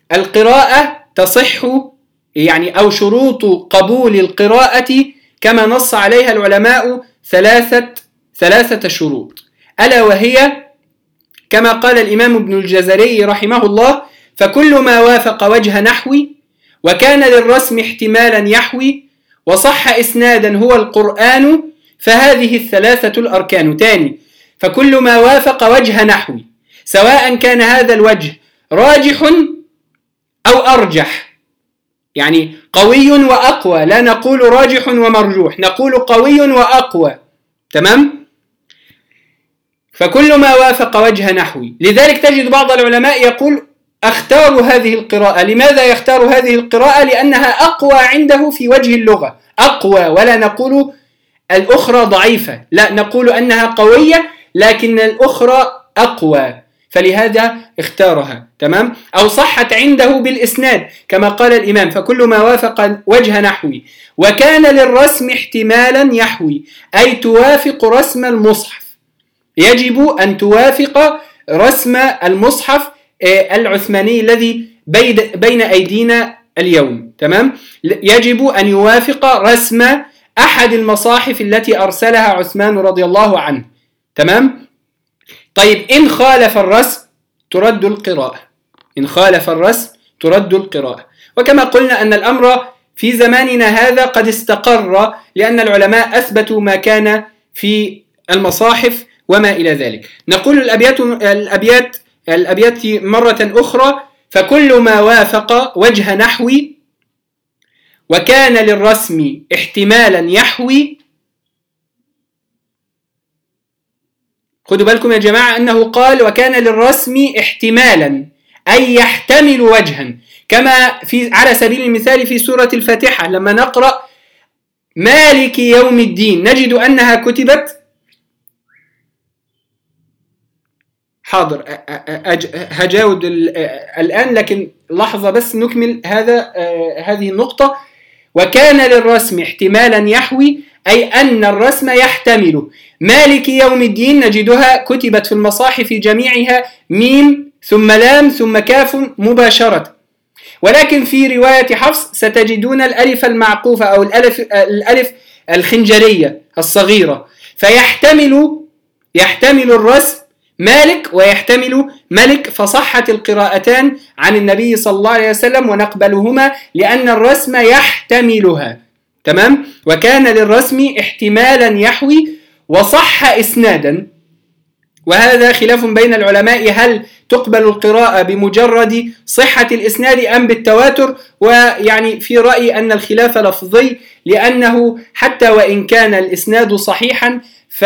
القراءة تصح يعني أو شروط قبول القراءة كما نص عليها العلماء ثلاثة شروط، ألا وهي كما قال الإمام ابن الجزري رحمه الله: فكل ما وافق وجه نحوي وكان للرسم احتمالا يحوي وصح إسنادا هو القرآن فهذه الثلاثة الأركان. تاني: فكل ما وافق وجه نحوي سواء كان هذا الوجه راجح أو أرجح، يعني قوي وأقوى، لا نقول راجح ومرجوح، نقول قوي وأقوى، تمام؟ فكل ما وافق وجه نحوي. لذلك تجد بعض العلماء يقول: اختار هذه القراءة. لماذا يختار هذه القراءة؟ لأنها أقوى عنده في وجه اللغة، أقوى، ولا نقول الأخرى ضعيفة، لا، نقول أنها قوية لكن الأخرى أقوى، فلهذا اختارها، تمام؟ أو صحت عنده بالإسناد كما قال الإمام: فكل ما وافق وجه نحوي وكان للرسم احتمالا يحوي، أي توافق رسم المصحف، يجب أن توافق رسم المصحف العثماني الذي بين أيدينا اليوم، تمام؟ يجب أن يوافق رسم أحد المصاحف التي أرسلها عثمان رضي الله عنه، تمام؟ طيب، إن خالف الرسم ترد القراءة، إن خالف الرسم ترد القراءة. وكما قلنا أن الأمر في زماننا هذا قد استقر، لأن العلماء أثبتوا ما كان في المصاحف وما إلى ذلك. نقول الأبيات مرة أخرى: فكل ما وافق وجه نحوي وكان للرسم احتمالا يحوي. خدوا بالكم يا جماعة أنه قال وكان للرسم احتمالا، أي يحتمل وجها، كما على سبيل المثال في سورة الفاتحة لما نقرأ مالك يوم الدين نجد أنها كتبت، حاضر هجاود الآن، لكن لحظة بس نكمل هذه النقطة. وكان للرسم احتمالا يحوي، أي أن الرسم يحتمل. مالك يوم الدين نجدها كتبت في المصاحف جميعها ميم ثم لام ثم كاف مباشرة، ولكن في رواية حفص ستجدون الألف المعقوفة أو الألف الخنجرية الصغيرة، فيحتمل الرسم مالك ويحتمل ملك، فصحت القراءتان عن النبي صلى الله عليه وسلم ونقبلهما لأن الرسم يحتملها، تمام؟ وكان للرسم احتمالا يحوي وصح إسنادا، وهذا خلاف بين العلماء هل تقبل القراءة بمجرد صحة الإسناد أم بالتواتر، ويعني في رأيي أن الخلاف لفظي، لأنه حتى وإن كان الإسناد صحيحا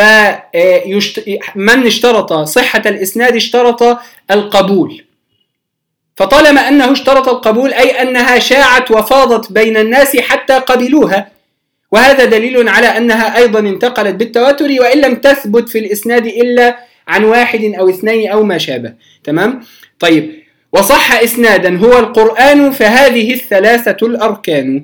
فمن اشترط صحة الإسناد اشترط القبول، فطالما أنه اشترط القبول أي أنها شاعت وفاضت بين الناس حتى قبلوها، وهذا دليل على أنها أيضا انتقلت بالتواتر وإن لم تثبت في الإسناد إلا عن واحد أو اثنين أو ما شابه، تمام؟ طيب، وصح إسنادا هو القرآن فهذه الثلاثة الأركان.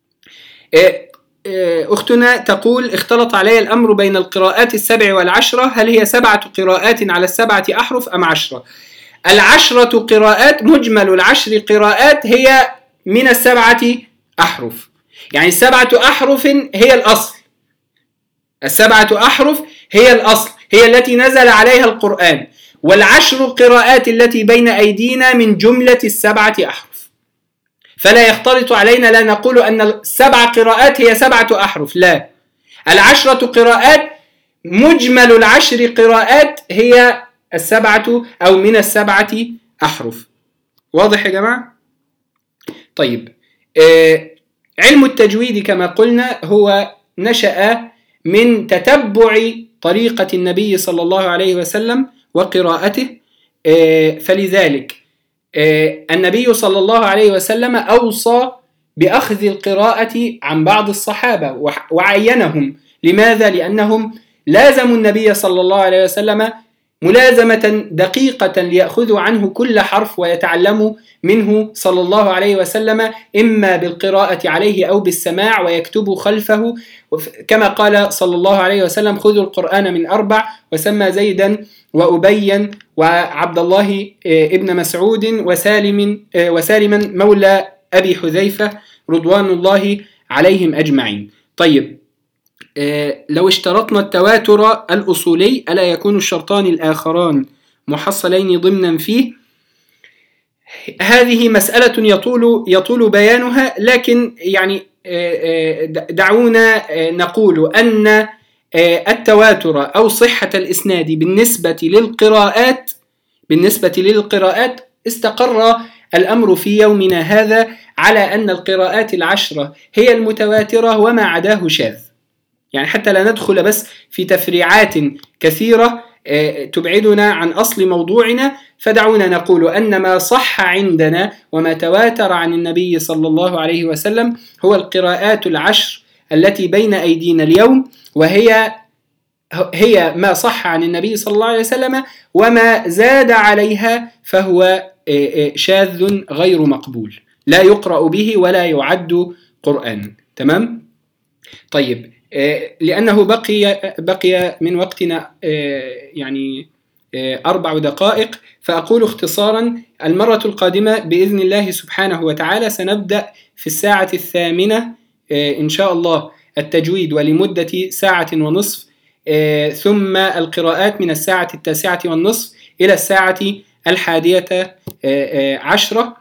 أختنا تقول: اختلط علي الأمر بين القراءات 7 والعشرة، هل هي 7 قراءات على 7 أحرف أم 10؟ 10 قراءات، مجمل 10 قراءات هي من 7 أحرف، يعني 7 أحرف هي الأصل، 7 أحرف هي الأصل، هي التي نزل عليها القرآن، وال10 قراءات التي بين أيدينا من جملة 7 أحرف، فلا يختلط علينا، لا نقول أن 7 قراءات هي 7 أحرف، لا، 10 قراءات مجمل 10 قراءات هي 7 أو من 7 أحرف. واضح يا جماعة؟ طيب، علم التجويد كما قلنا هو نشأ من تتبع طريقة النبي صلى الله عليه وسلم وقراءته، فلذلك النبي صلى الله عليه وسلم أوصى بأخذ القراءة عن بعض الصحابة وعينهم. لماذا؟ لأنهم لازموا النبي صلى الله عليه وسلم ملازمة دقيقة ليأخذوا عنه كل حرف ويتعلموا منه صلى الله عليه وسلم، إما بالقراءة عليه أو بالسماع، ويكتبوا خلفه، كما قال صلى الله عليه وسلم: خذوا القرآن من 4، وسمى زيدا وأبي وعبد الله ابن مسعود وسالما مولى أبي حذيفة رضوان الله عليهم أجمعين. طيب، لو اشترطنا التواتر الأصولي ألا يكون الشرطان الآخران محصلين ضمنا فيه؟ هذه مسألة يطول بيانها، لكن يعني دعونا نقول أن التواتر أو صحة الإسناد بالنسبة للقراءات استقر الأمر في يومنا هذا على أن القراءات العشرة هي المتواترة وما عداه شاذ. يعني حتى لا ندخل بس في تفريعات كثيرة تبعدنا عن أصل موضوعنا، فدعونا نقول أن ما صح عندنا وما تواتر عن النبي صلى الله عليه وسلم هو القراءات العشر التي بين أيدينا اليوم، وهي ما صح عن النبي صلى الله عليه وسلم، وما زاد عليها فهو شاذ غير مقبول لا يقرأ به ولا يعد قرآن. تمام؟ طيب، لأنه بقي من وقتنا يعني 4 دقائق، فأقول اختصارا: المرة القادمة بإذن الله سبحانه وتعالى سنبدأ في 8:00 إن شاء الله التجويد، ولمدة 1.5 ساعة، ثم القراءات من 9:30 إلى 11:10.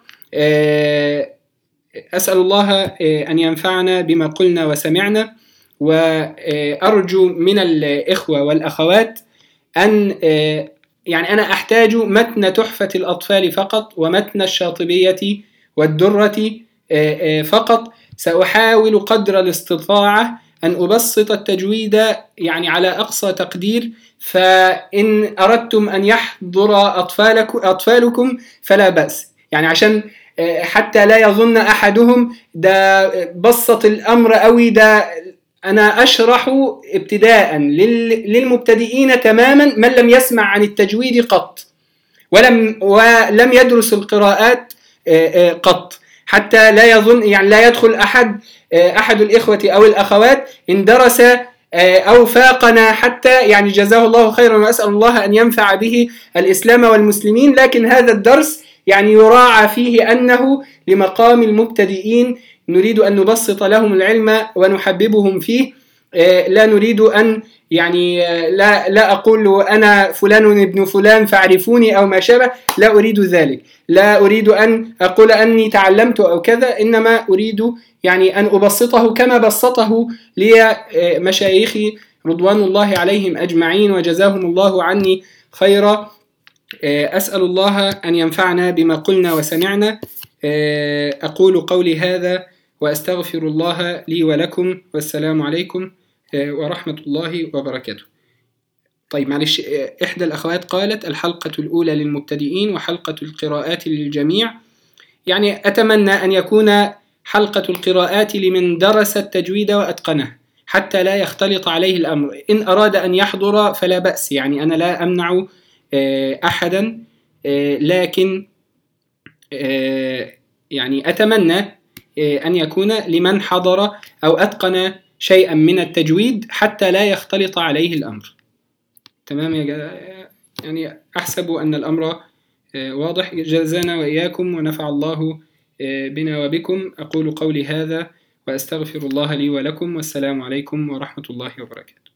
أسأل الله أن ينفعنا بما قلنا وسمعنا، وأرجو من الإخوة والأخوات أن يعني أنا أحتاج متن تحفة الأطفال فقط ومتن الشاطبية والدرة فقط. سأحاول قدر الاستطاعة أن أبسط التجويد يعني على أقصى تقدير، فإن أردتم أن يحضر أطفالكم فلا بأس، يعني عشان حتى لا يظن أحدهم ده بسط الأمر أوي، ده أنا أشرح ابتداء للمبتدئين تماما من لم يسمع عن التجويد قط ولم يدرس القراءات قط، حتى لا يظن يعني لا يدخل أحد الإخوة أو الأخوات إن درس أو فاقنا حتى، يعني جزاه الله خيرا، وأسأل الله أن ينفع به الإسلام والمسلمين. لكن هذا الدرس يعني يراعى فيه أنه لمقام المبتدئين، نريد أن نبسط لهم العلم ونحببهم فيه. لا نريد أن يعني لا أقول أنا فلان ابن فلان فاعرفوني أو ما شابه، لا أريد ذلك، لا أريد أن أقول أني تعلمت أو كذا، إنما أريد يعني أن أبسطه كما بسطه لي مشايخي رضوان الله عليهم أجمعين وجزاهم الله عني خيرا. أسأل الله أن ينفعنا بما قلنا وسمعنا. أقول قولي هذا وأستغفر الله لي ولكم، والسلام عليكم ورحمة الله وبركاته. طيب معلش، إحدى الأخوات قالت: الحلقة الأولى للمبتدئين وحلقة القراءات للجميع. يعني أتمنى أن يكون حلقة القراءات لمن درس التجويد وأتقنه حتى لا يختلط عليه الأمر. إن أراد أن يحضر فلا بأس، يعني أنا لا أمنع أحدا، لكن يعني أتمنى أن يكون لمن حضر أو أتقن شيئا من التجويد حتى لا يختلط عليه الأمر. تمام يعني أحسب أن الأمر واضح. جزانا وإياكم ونفع الله بنا وبكم. أقول قولي هذا وأستغفر الله لي ولكم، والسلام عليكم ورحمة الله وبركاته.